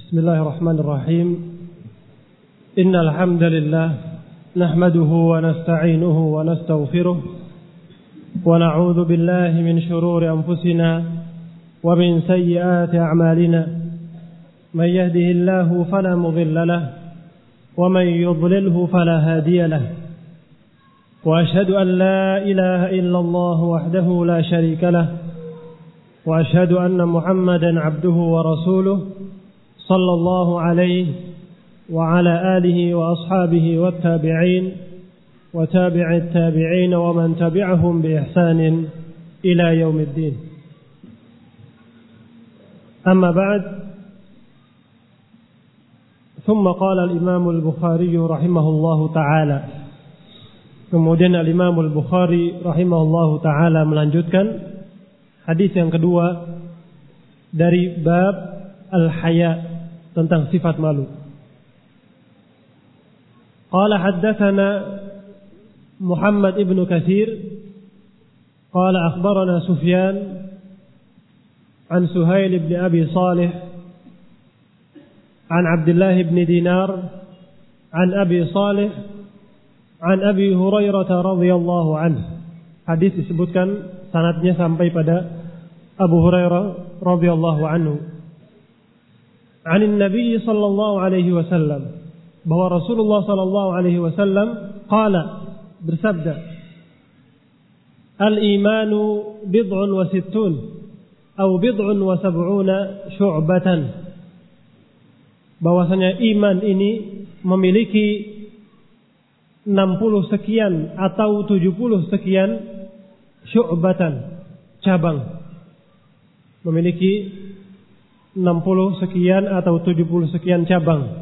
بسم الله الرحمن الرحيم إن الحمد لله نحمده ونستعينه ونستغفره ونعوذ بالله من شرور أنفسنا ومن سيئات أعمالنا من يهده الله فلا مضل له ومن يضلله فلا هادي له وأشهد أن لا إله إلا الله وحده لا شريك له وأشهد أن محمدا عبده ورسوله صلى الله عليه وعلى آله وأصحابه والتابعين وتابع التابعين ومن تبعهم بإحسان إلى يوم الدين. أما بعد، ثم قال الإمام البخاري رحمه الله تعالى. Kemudian Al-Imam Al-Bukhari rahimahullahu ta'ala melanjutkan hadis yang kedua dari bab al-haya, tentang sifat malu. Qala haddatsana Muhammad ibn Katsir qala akhbarana Sufyan an Suhail ibn Abi Salih an Abdullah ibn Dinar an Abi Salih an Abi Hurairah radhiyallahu anhu. Hadis disebutkan sanadnya sampai pada Abu Hurairah radhiyallahu anhu. An Nabi sallallahu alaihi wasallam, bahwa Rasulullah sallallahu alaihi wasallam qala, bersabda, al-imanu bid'un wa sittun atau bid'un wa sab'una syu'batan. Bahwasanya iman ini memiliki 60 sekian atau 70 sekian syu'batan, cabang. Memiliki 60 sekian atau 70 sekian cabang.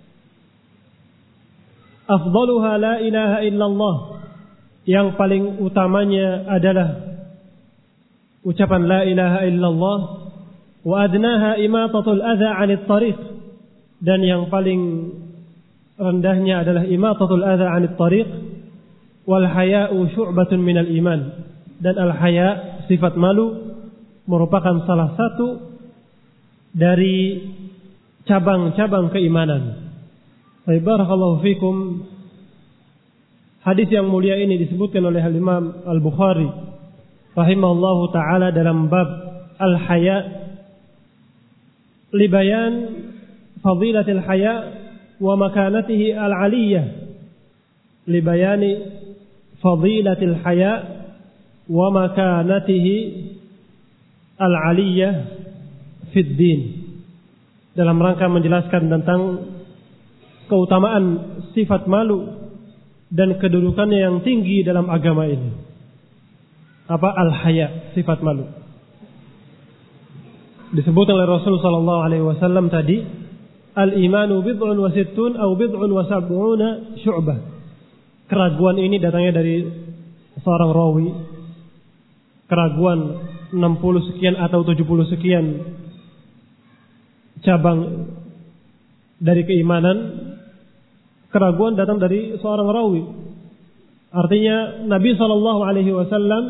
Afdaluha la ilaha illallah, yang paling utamanya adalah ucapan la ilaha illallah. Wa adnaha imatatul adha 'anit tariq, dan yang paling rendahnya adalah imatatul adha 'anit tariq. Wal haya'u syu'batun minal iman, dan al haya, sifat malu, merupakan salah satu dari cabang-cabang keimanan. Barakallahu fikum. Hadis yang mulia ini disebutkan oleh Al-Imam Al-Bukhari rahimahullahu ta'ala dalam bab al-haya, libayan fadilatil haya wa makanatihi al-aliyah, libayani fadilatil haya wa makanatihi al-aliyah fid din, dalam rangka menjelaskan tentang keutamaan sifat malu dan kedudukannya yang tinggi dalam agama ini. Apa al-haya, sifat malu? Disebut oleh Rasul sallallahu alaihi wasallam tadi, al-imanu bid'un wa sittun atau bid'un wa sab'una syu'bah. Keraguan ini datangnya dari seorang rawi. Keraguan 60 sekian atau 70 sekian cabang dari keimanan. Keraguan datang dari seorang rawi. Artinya Nabi sallallahu alaihi wasallam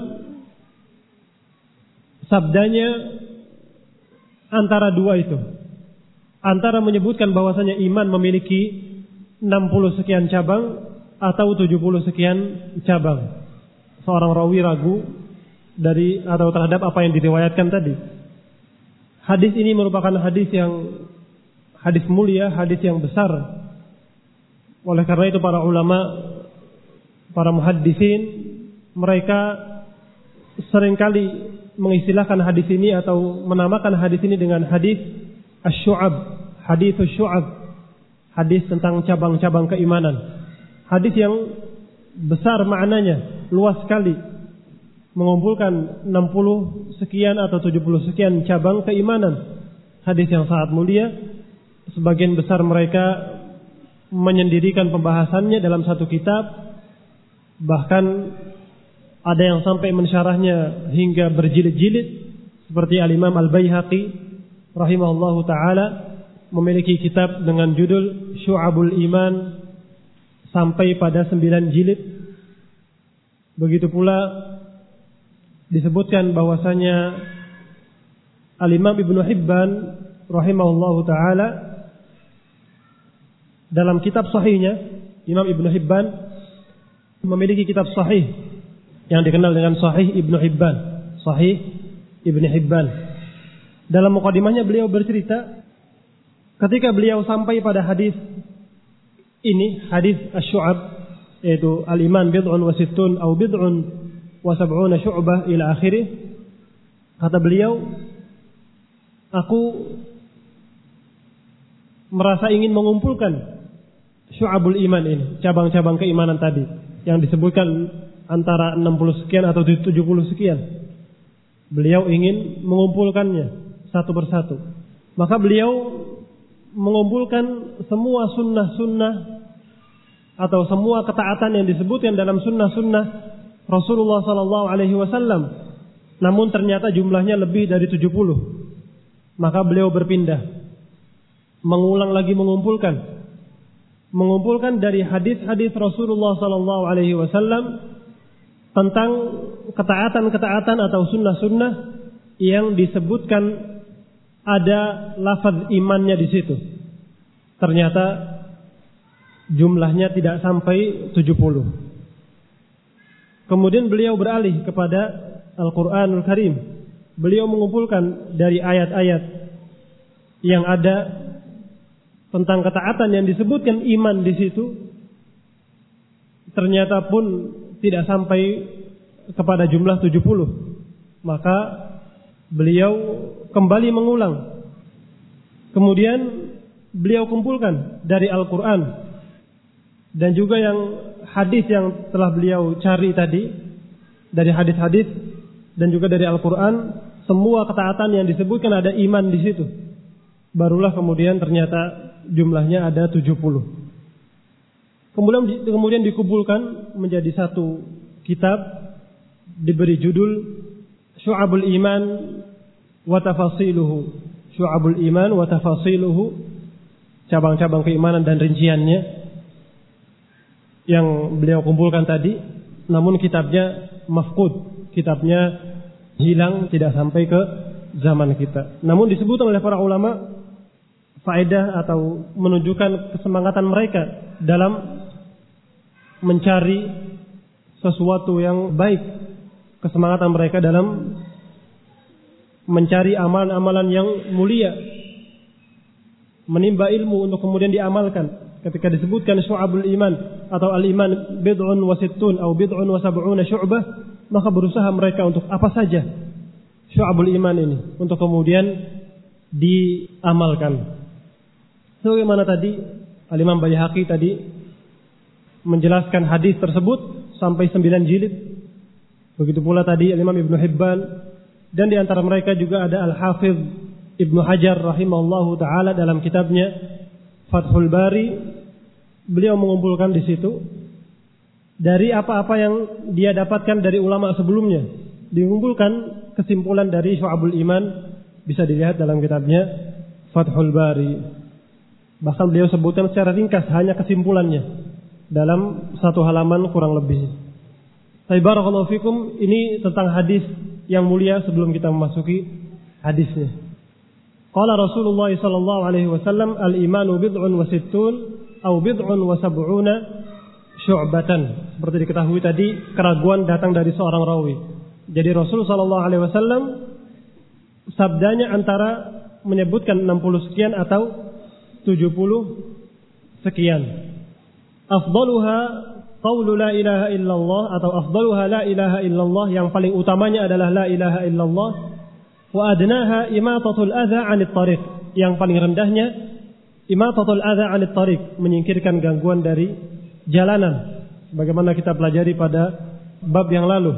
sabdanya antara dua itu. Antara menyebutkan bahwasanya iman memiliki 60 sekian cabang atau 70 sekian cabang. Seorang rawi ragu dari atau terhadap apa yang diriwayatkan tadi. Hadis ini merupakan hadis mulia, hadis yang besar. Oleh karena itu para ulama, para muhaddisin, mereka seringkali mengistilahkan hadis ini atau menamakan hadis ini dengan hadis asy-syu'ab, hadis asy-syu'ab, hadis tentang cabang-cabang keimanan. Hadis yang besar maknanya, luas sekali, mengumpulkan 60 sekian atau 70 sekian cabang keimanan. Hadis yang sangat mulia. Sebagian besar mereka menyendirikan pembahasannya dalam satu kitab. Bahkan ada yang sampai mensyarahnya hingga berjilid-jilid, seperti Al-Imam Al-Baihaqi rahimahullahu ta'ala memiliki kitab dengan judul Syu'abul Iman sampai pada 9 jilid. Begitu pula disebutkan bahwasanya Al-Imam Ibnu Hibban rahimahullahu ta'ala dalam kitab sahihnya Imam Ibnu Hibban memiliki kitab sahih yang dikenal dengan Sahih Ibnu Hibban. Sahih Ibnu Hibban. Dalam mukadimahnya beliau bercerita ketika beliau sampai pada hadis ini, hadis asy-syu'ab, yaitu al-iman bid'un wa sittun atau bid'un wa sab'una syu'bah ila akhirih. Kata beliau, aku merasa ingin mengumpulkan syu'abul iman ini, cabang-cabang keimanan tadi yang disebutkan antara 60 sekian atau 70 sekian. Beliau ingin mengumpulkannya satu persatu. Maka beliau mengumpulkan semua sunnah-sunnah atau semua ketaatan yang disebutkan dalam sunnah-sunnah Rasulullah sallallahu alaihi wasallam. Namun ternyata jumlahnya lebih dari 70. Maka beliau berpindah, mengulang lagi mengumpulkan dari hadis-hadis Rasulullah sallallahu alaihi wasallam tentang ketaatan-ketaatan atau sunnah-sunnah yang disebutkan ada lafaz imannya di situ. Ternyata jumlahnya tidak sampai 70. Kemudian beliau beralih kepada Al-Qur'anul Karim. Beliau mengumpulkan dari ayat-ayat yang ada tentang ketaatan yang disebutkan iman di situ. Ternyata pun tidak sampai kepada jumlah 70. Maka beliau kembali mengulang. Kemudian beliau kumpulkan dari Al-Quran dan juga yang hadis yang telah beliau cari tadi, dari hadis-hadis dan juga dari Al-Quran, semua ketaatan yang disebutkan ada iman di situ. Barulah kemudian ternyata jumlahnya ada 70. Kemudian dikumpulkan menjadi satu kitab, diberi judul Syu'abul Iman wa Tafasiluhu. Syu'abul Iman wa Tafasiluhu, cabang-cabang keimanan dan rinciannya, yang beliau kumpulkan tadi. Namun kitabnya mafqud, kitabnya hilang, tidak sampai ke zaman kita. Namun disebutkan oleh para ulama faedah atau menunjukkan kesemangatan mereka dalam mencari sesuatu yang baik, kesemangatan mereka dalam mencari amalan-amalan yang mulia, menimba ilmu untuk kemudian diamalkan. Ketika disebutkan syu'abul iman atau al-iman bid'un wa sittun atau bid'un wa sab'una syu'bah, maka berusaha mereka untuk apa saja syu'abul iman ini untuk kemudian diamalkan. Sebagaimana tadi Al-Imam Baihaqi tadi menjelaskan hadis tersebut sampai 9 jilid. Begitu pula tadi Al-Imam Ibnu Hibban, dan di antara mereka juga ada Al-Hafidh Ibnu Hajar rahimahullahu taala dalam kitabnya Fathul Bari. Beliau mengumpulkan di situ dari apa-apa yang dia dapatkan dari ulama sebelumnya. Dikumpulkan kesimpulan dari Syu'abul Iman, bisa dilihat dalam kitabnya Fathul Bari. Bahkan beliau sebutkan secara ringkas hanya kesimpulannya dalam satu halaman kurang lebih. Barakallahu fikum, ini tentang hadis yang mulia sebelum kita memasuki hadisnya. Qala Rasulullah sallallahu alaihi wasallam, al-imanu bid'un wa sittun atau bid'un wa sab'una syu'batan. Seperti diketahui tadi, keraguan datang dari seorang rawi. Jadi Rasul sallallahu alaihi wasallam sabdanya antara menyebutkan 60 sekian atau 70 sekian. Afdaluha qaulu la ilaha illallah atau afdaluha la ilaha illallah, yang paling utamanya adalah la ilaha illallah. Wa adnaha imatatul adza 'anit tariq, yang paling rendahnya imatatul adza 'anit tariq, menyingkirkan gangguan dari jalanan, sebagaimana kita pelajari pada bab yang lalu.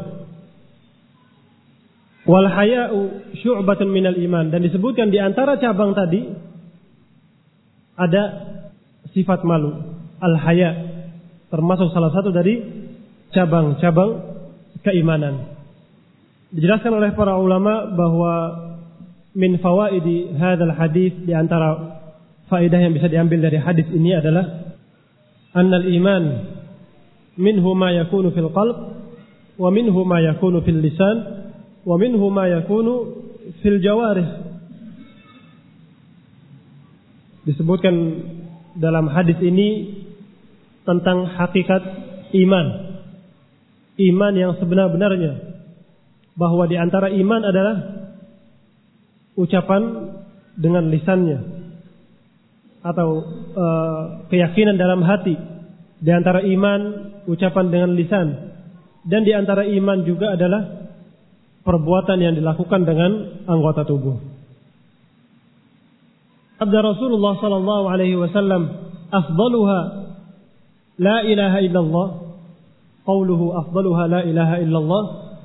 Wal haya'u syu'batun minal iman, dan disebutkan di antara cabang tadi ada sifat malu. Al-haya termasuk salah satu dari cabang-cabang keimanan. Dijelaskan oleh para ulama bahwa min fawaidi hadzal hadis, di antara faedah yang bisa diambil dari hadis ini adalah annal iman minhu ma yakunu fil qalb wa minhu ma yakunu fil lisan wa minhu ma yakunu fil jawarih. Disebutkan dalam hadis ini tentang hakikat iman. Iman yang sebenar-benarnya. Bahwa di antara iman adalah ucapan dengan lisannya. Atau keyakinan dalam hati. Di antara iman ucapan dengan lisan. Dan di antara iman juga adalah perbuatan yang dilakukan dengan anggota tubuh. Sabda Rasulullah sallallahu alaihi wasallam, "Afdaluha la ilaha illallah." Qauluhu afdaluha la ilaha illallah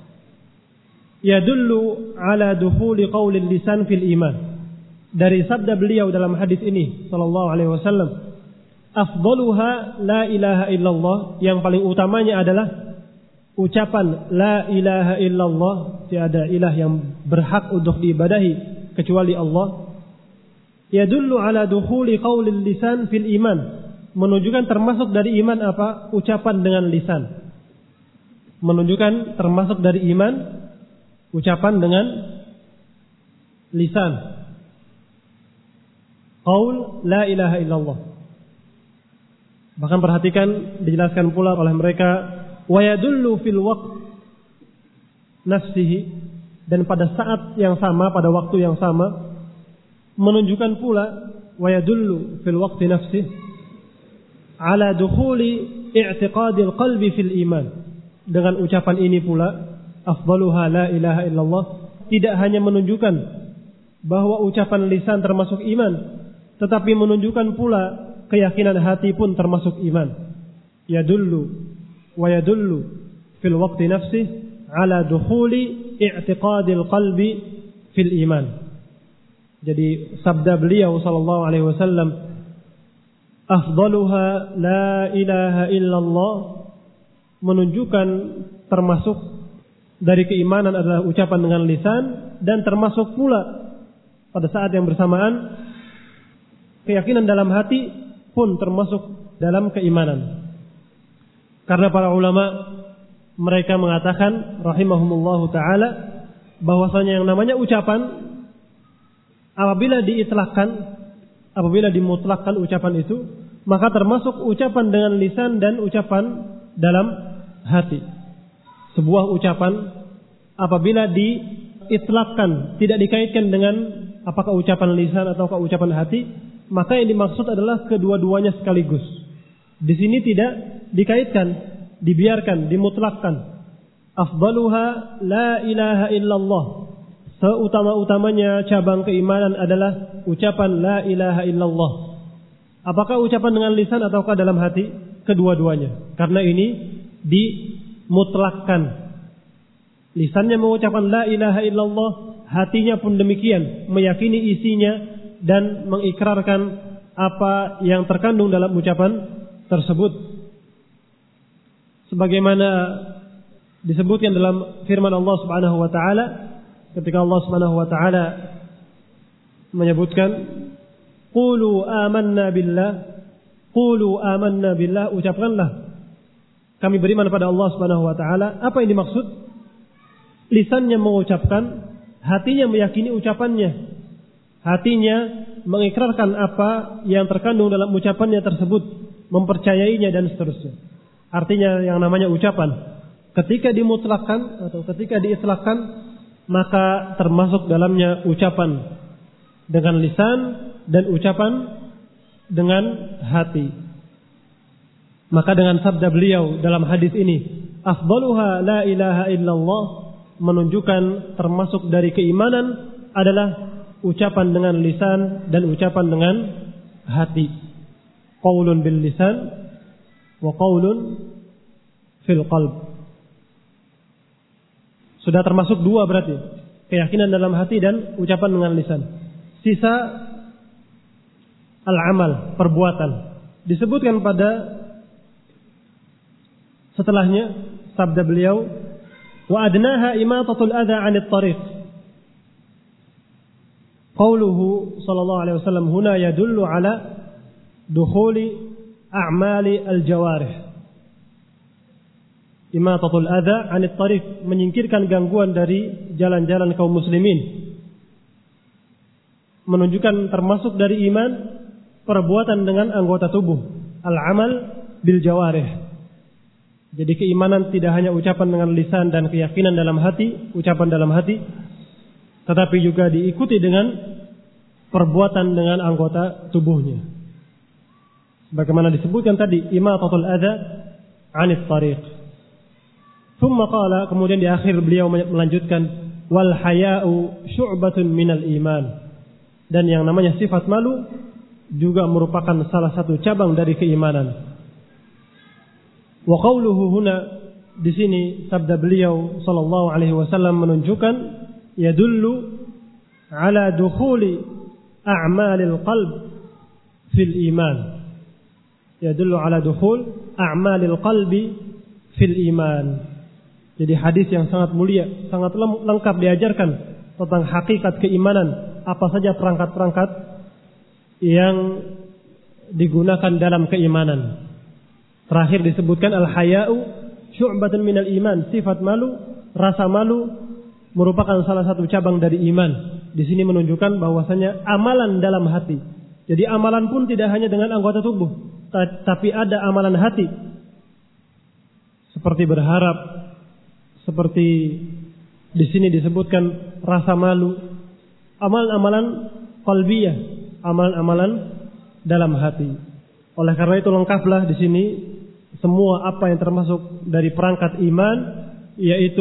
yadullu ala dukhuli qauli lisan fil iman. Dari sabda beliau dalam hadis ini sallallahu alaihi wasallam, afdaluha la ilaha illallah, yang paling utamanya adalah ucapan la ilaha illallah, tiada ilah yang berhak untuk diibadahi kecuali Allah. Yadullu ala dukhuli qauli lisan fil iman, menunjukkan termasuk dari iman apa? Ucapan dengan lisan. Menunjukkan termasuk dari iman ucapan dengan lisan. Qaul la ilaha illallah. Bahkan perhatikan, dijelaskan pula oleh mereka, wa yadullu fil waqt nafsihi, dan pada saat yang sama, pada waktu yang sama, menunjukkan pula wa yadullu fil waqti nafsihi ala dukhuli i'tiqadil qalbi fil iman. Dengan ucapan ini pula, afdaluha la ilaha illallah, tidak hanya menunjukkan bahwa ucapan lisan termasuk iman, tetapi menunjukkan pula keyakinan hati pun termasuk iman. Yadullu wa yadullu fil waqti nafsi ala dukhuli i'tiqadil qalbi fil iman. Jadi sabda beliau sallallahu alaihi wasallam, afdaluha la ilaha illallah, menunjukkan termasuk dari keimanan adalah ucapan dengan lisan, dan termasuk pula pada saat yang bersamaan keyakinan dalam hati pun termasuk dalam keimanan. Karena para ulama mereka mengatakan rahimahumullahu taala bahwasanya yang namanya ucapan apabila diitlaqkan, apabila dimutlakkan ucapan itu, maka termasuk ucapan dengan lisan dan ucapan dalam hati. Sebuah ucapan apabila diitlaqkan, tidak dikaitkan dengan apakah ucapan lisan ataukah ucapan hati, maka yang dimaksud adalah kedua-duanya sekaligus. Di sini tidak dikaitkan, dibiarkan, dimutlakkan. Afdaluha la ilaha illallah, seutama-utamanya cabang keimanan adalah ucapan la ilaha illallah. Apakah ucapan dengan lisan ataukah dalam hati? Kedua-duanya. Karena ini dimutlakkan. Lisannya mengucapkan la ilaha illallah, hatinya pun demikian, meyakini isinya dan mengikrarkan apa yang terkandung dalam ucapan tersebut. Sebagaimana disebutkan dalam firman Allah Subhanahu wa taala, ketika Allah Subhanahu wa taala menyebutkan qulu amanna billah, ucapkanlah kami beriman pada Allah Subhanahu wa taala. Apa yang dimaksud? Lisannya mengucapkan, hatinya meyakini ucapannya. Hatinya mengikrarkan apa yang terkandung dalam ucapannya tersebut, mempercayainya dan seterusnya. Artinya yang namanya ucapan ketika dimutlakkan atau ketika diitlaqkan, maka termasuk dalamnya ucapan dengan lisan dan ucapan dengan hati. Maka dengan sabda beliau dalam hadis ini, afdaluha la ilaha illallah, menunjukkan termasuk dari keimanan adalah ucapan dengan lisan dan ucapan dengan hati. Qaulun bil lisan wa qaulun fil qalb. Sudah termasuk dua berarti, keyakinan dalam hati dan ucapan dengan lisan. Sisa al-amal, perbuatan. Disebutkan pada setelahnya sabda beliau, wa adnaha imatatul adha 'anit tariq. Qauluhu sallallahu alaihi wasallam huna yadullu ala dukhuli a'mali al-jawarih. Imatatul adha 'anit tariq, menyingkirkan gangguan dari jalan-jalan kaum muslimin. Menunjukkan termasuk dari iman perbuatan dengan anggota tubuh. Al-amal bil jawarih. Jadi keimanan tidak hanya ucapan dengan lisan dan keyakinan dalam hati, ucapan dalam hati, tetapi juga diikuti dengan perbuatan dengan anggota tubuhnya. Bagaimana disebutkan tadi, imatatul adza 'anit tariq. Thumma qala, kemudian di akhir beliau melanjutkan, wal haya'u syu'batun minal iman. Dan yang namanya sifat malu juga merupakan salah satu cabang dari keimanan. Wa qawluhu huna, di sini sabda beliau sallallahu alaihi wasallam menunjukkan yadullu ala dukhuli a'malil qalb fil iman. Yadullu ala dukhul a'malil qalbi fil iman. Jadi hadis yang sangat mulia, sangat lengkap diajarkan tentang hakikat keimanan, apa saja perangkat-perangkat yang digunakan dalam keimanan. Terakhir disebutkan al-haya'u syu'batun minal iman, sifat malu, rasa malu merupakan salah satu cabang dari iman. Di sini menunjukkan bahwasanya amalan dalam hati. Jadi amalan pun tidak hanya dengan anggota tubuh, tapi ada amalan hati. Seperti berharap, seperti di sini disebutkan rasa malu, amalan-amalan qalbiyah, amalan-amalan dalam hati. Oleh karena itu lengkaplah di sini semua apa yang termasuk dari perangkat iman, yaitu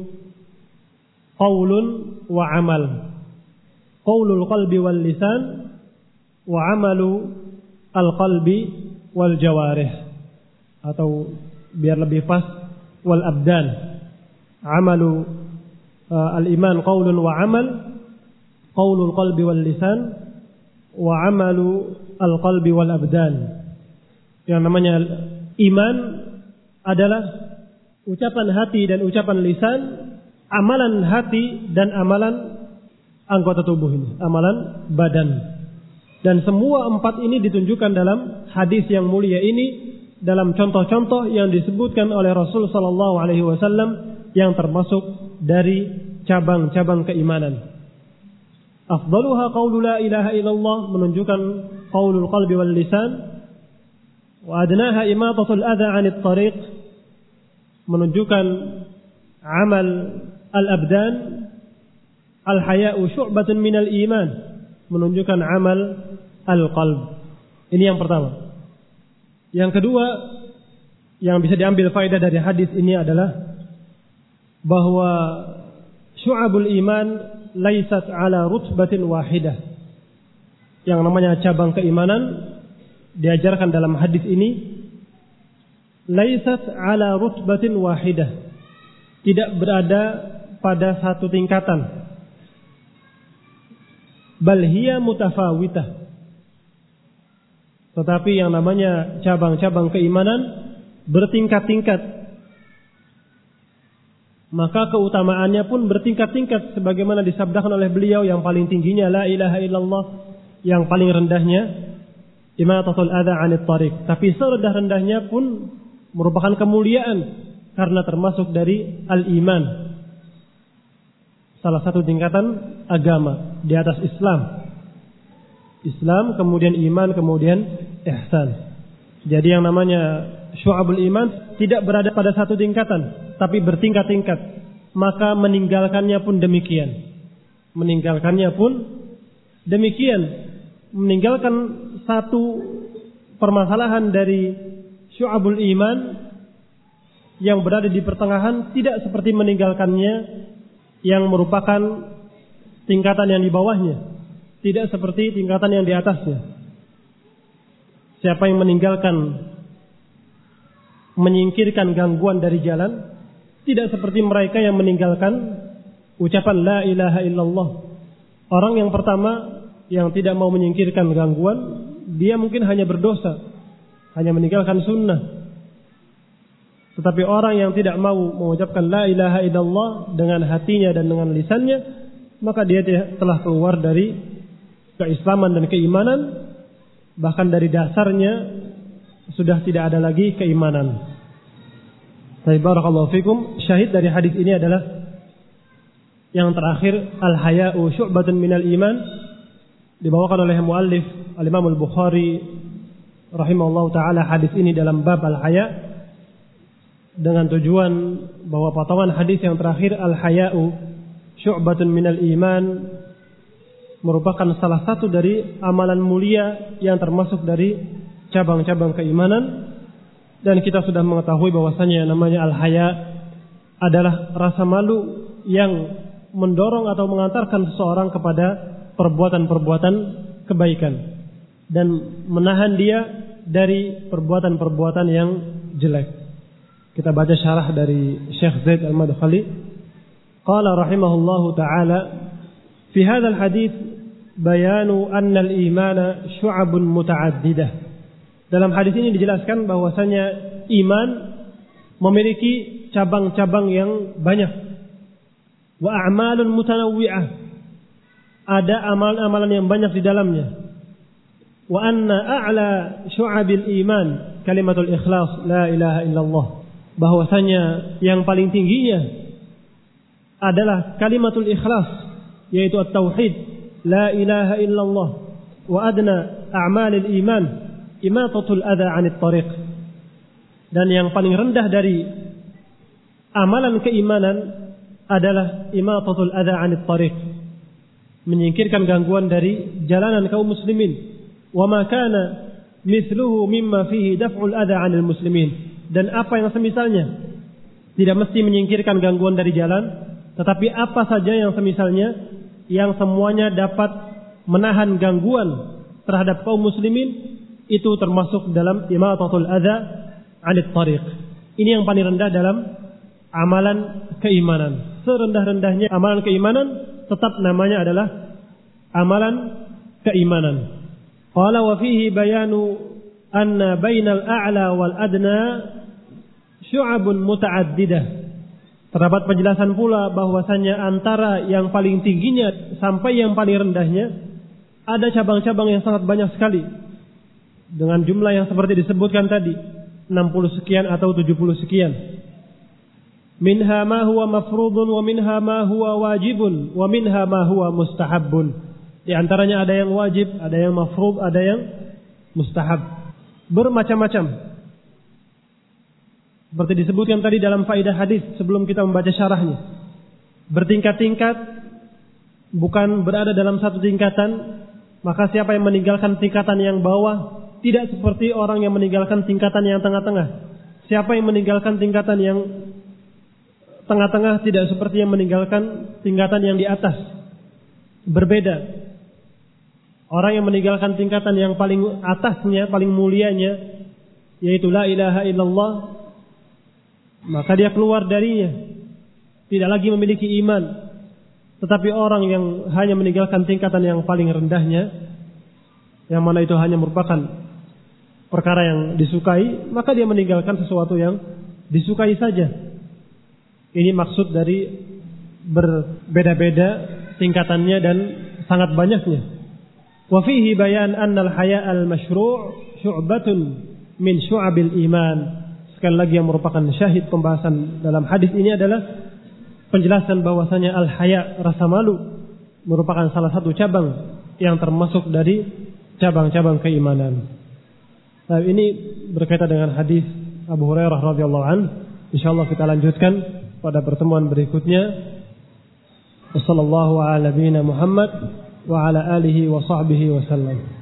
qaulun wa amal. Qaulul qalbi wal lisan wa amalu al qalbi wal jawarih. Atau biar lebih pas, wal abdan. Amalu al iman qaulun wa amal, qaulul qalbi wal lisan wa amalu al qalbi wal abdan. Yang namanya iman adalah ucapan hati dan ucapan lisan, amalan hati dan amalan anggota tubuh ini, amalan badan. Dan semua empat ini ditunjukkan dalam hadis yang mulia ini, dalam contoh-contoh yang disebutkan oleh Rasul sallallahu alaihi wasallam yang termasuk dari cabang-cabang keimanan. Afdaluha qaulu la ilaha illallah, menunjukkan qaulul qalbi wal lisan. Wa adnaha imatatul adza 'anit tariq, menunjukkan amal al-abdan. Al-haya'u syu'batun minal iman, menunjukkan amal al-qalb. Ini yang pertama. Yang kedua yang bisa diambil faedah dari hadis ini adalah bahwa syu'abul iman laisat ala rutbatin wahidah. Yang namanya cabang keimanan diajarkan dalam hadis ini, laisat ala rutbatin wahidah, tidak berada pada satu tingkatan, bal hiya mutafawitah. Tetapi yang namanya cabang-cabang keimanan bertingkat-tingkat, maka keutamaannya pun bertingkat-tingkat, sebagaimana disabdakan oleh beliau, yang paling tingginya la ilaha illallah, yang paling rendahnya imatatul adza 'anit tariq. Tapi serendah-rendahnya pun merupakan kemuliaan karena termasuk dari al-iman, salah satu tingkatan agama di atas Islam. Islam, kemudian iman, kemudian ihsan. Jadi yang namanya syu'abul iman tidak berada pada satu tingkatan, tapi bertingkat-tingkat. Maka meninggalkannya pun demikian. Meninggalkannya pun demikian. Meninggalkan satu permasalahan dari syu'abul iman yang berada di pertengahan tidak seperti meninggalkannya yang merupakan tingkatan yang di bawahnya, tidak seperti tingkatan yang di atasnya. Siapa yang menyingkirkan gangguan dari jalan, tidak seperti mereka yang meninggalkan ucapan la ilaha illallah. Orang yang pertama yang tidak mau menyingkirkan gangguan, dia mungkin hanya berdosa, hanya meninggalkan sunnah. Tetapi orang yang tidak mau mengucapkan la ilaha illallah dengan hatinya dan dengan lisannya, maka dia telah keluar dari keislaman dan keimanan, bahkan dari dasarnya sudah tidak ada lagi keimanan. Barakallahu fikum. Syahid dari hadis ini adalah yang terakhir, al-haya'u syu'batun minal iman, Dibawakan oleh muallif Al-Imam Al-Bukhari rahimahullahu taala hadis ini dalam bab al-haya dengan tujuan bahwa potongan hadis yang terakhir al-haya'u syu'batun minal iman merupakan salah satu dari amalan mulia yang termasuk dari cabang-cabang keimanan, dan kita sudah mengetahui bahwasanya namanya al-haya adalah rasa malu yang mendorong atau mengantarkan seseorang kepada perbuatan-perbuatan kebaikan dan menahan dia dari perbuatan-perbuatan yang jelek. Kita baca syarah dari Syekh Zaid Al-Madkhali. Qala rahimahullahu ta'ala fi hadzal hadits bayanu anna al-imana syu'abun muta'addidah. Dalam hadis ini dijelaskan bahwasanya iman memiliki cabang-cabang yang banyak. Wa a'malun mutanawwi'ah. Ada amalan-amalan yang banyak di dalamnya. Wa anna a'la syu'abil iman kalimatul ikhlas la ilaha illallah. Bahwasanya yang paling tingginya adalah kalimatul ikhlas, yaitu at-tauhid la ilaha illallah. Wa adna a'malil iman imatatul adha 'anit tariq. Dan yang paling rendah dari amalan keimanan adalah imatatul adha 'anit tariq, menyingkirkan gangguan dari jalanan kaum muslimin. Wa ma kana mithluhu mimma fihi daf'ul adha 'anil muslimin. Dan apa yang semisalnya, tidak mesti menyingkirkan gangguan dari jalan, tetapi apa saja yang semisalnya, yang semuanya dapat menahan gangguan terhadap kaum muslimin, itu termasuk dalam imatatul adha 'anit tariq. Ini yang paling rendah dalam amalan keimanan. Serendah-rendahnya amalan keimanan, tetap namanya adalah amalan keimanan. Qala wa fihi bayanu anna bainal a'la wal adna syu'abun muta'addidah. Terdapat penjelasan pula bahwasanya antara yang paling tingginya sampai yang paling rendahnya ada cabang-cabang yang sangat banyak sekali, dengan jumlah yang seperti disebutkan tadi, 60 sekian atau 70 sekian. Minha ma huwa mafrudun wa minha ma huwa wajibun wa minha ma huwa mustahabbun. Di antaranya ada yang wajib, ada yang mafrud, ada yang mustahab. Bermacam-macam. Seperti disebutkan tadi dalam faedah hadis sebelum kita membaca syarahnya. Bertingkat-tingkat, bukan berada dalam satu tingkatan. Maka siapa yang meninggalkan tingkatan yang bawah tidak seperti orang yang meninggalkan tingkatan yang tengah-tengah. Siapa yang meninggalkan tingkatan yang tengah-tengah tidak seperti yang meninggalkan tingkatan yang di atas. Berbeda. Orang yang meninggalkan tingkatan yang paling atasnya, paling mulianya, yaitu la ilaha illallah, maka dia keluar darinya, tidak lagi memiliki iman. Tetapi orang yang hanya meninggalkan tingkatan yang paling rendahnya, yang mana itu hanya merupakan perkara yang disukai, maka dia meninggalkan sesuatu yang disukai saja. Ini maksud dari berbeda-beda tingkatannya dan sangat banyaknya. Wa fihi bayan anna al-haya' al-mashru' syu'batun min syu'abil iman. Sekali lagi yang merupakan syahid pembahasan dalam hadis ini adalah penjelasan bahwasanya al-haya', rasa malu, merupakan salah satu cabang yang termasuk dari cabang-cabang keimanan. Nah, ini berkaitan dengan hadis Abu Hurairah radhiyallahu anhu. Insyaallah kita lanjutkan pada pertemuan berikutnya. Wassallallahu ala nabiyyina Muhammad wa ala alihi wa sahbihi wasallam.